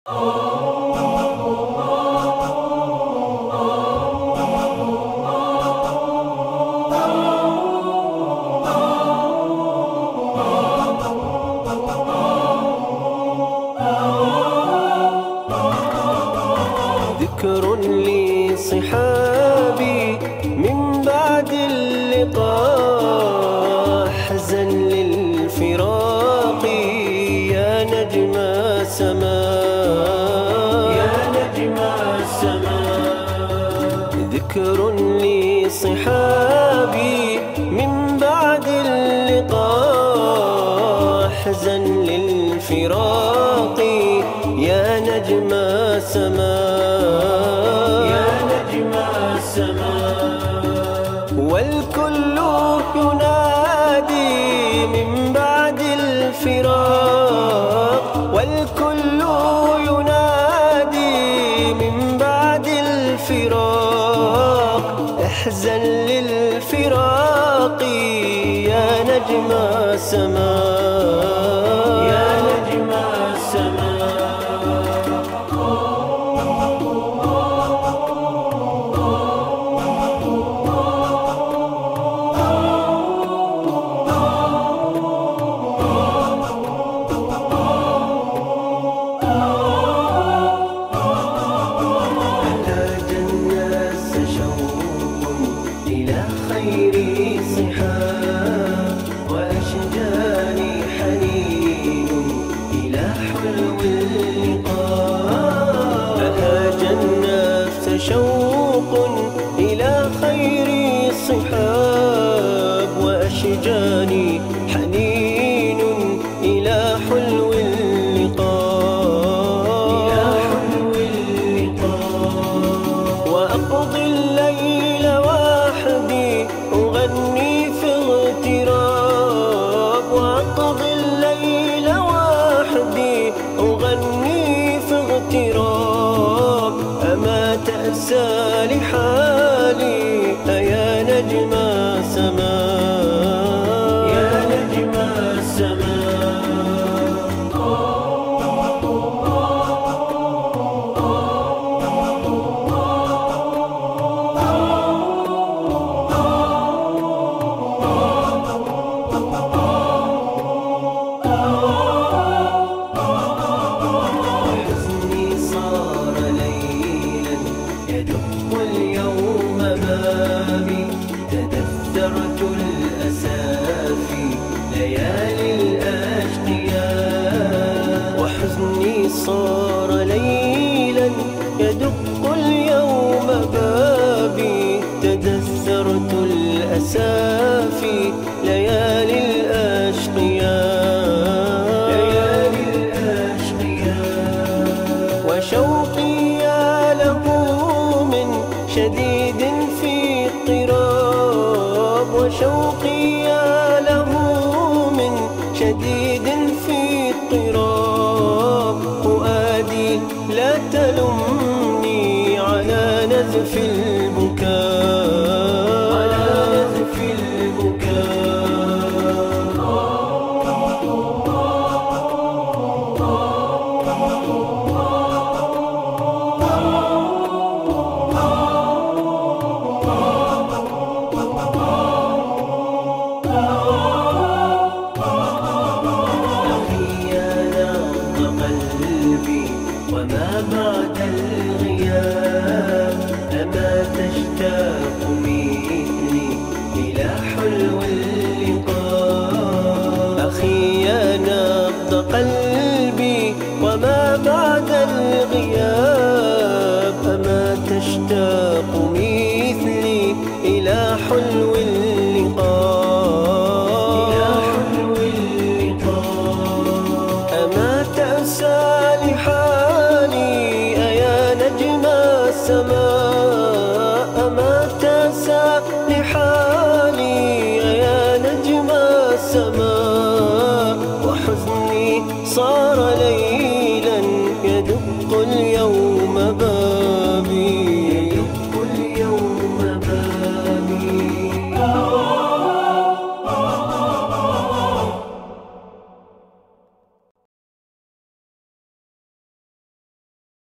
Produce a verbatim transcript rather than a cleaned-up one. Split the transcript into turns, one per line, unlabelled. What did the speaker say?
ذكر لصحابي من بعد اللقاء، حزن للفراق يا نجم السماء، يا نجم السماء. ذكر لصحابي من بعد اللقاء، حزن للفراق يا نجم السماء، يا نجم السماء. والكل ينادي من بعد الفراق، والكل ينادي من بعد الفراق، احزن للفراق يا نجم السماء، يا نجم السماء. خير صحاب وأشجاني حنين إلى حلو اللقاء، أهاج النفس شوق إلى خير صحاب وأشجاني حنين إلى حلو اللقاء، إلى حلو اللقاء. وأقضي الليل وحدي أغني في اغتراب، وأقضي الليل وحدي أغني في اغتراب. أما تأسى لحالي أيا نجم السماء، يا نجم السماء. واليوم بابي تدثرت الأسى في ليالي الأشقياء، وحزني صار ليلا يدق اليوم بابي تدثرت الأسى في ليالي الأشقياء، ليالي الأشقياء. وشوقي له شديد في اضطراب، وشوقي له من شديد في اضطراب. فؤادي لا تلمني على نزف البكاء، على نزف البكاء. وما بعد الغياب، أما تشتاق مثلي إلى حلو اللقاء. أخي يا نبض قلبي وما بعد الغياب، أما تشتاق مثلي إلى حلو اللقاء، إلى حلو اللقاء. أما تأسى لحالي أيا نجم السماء.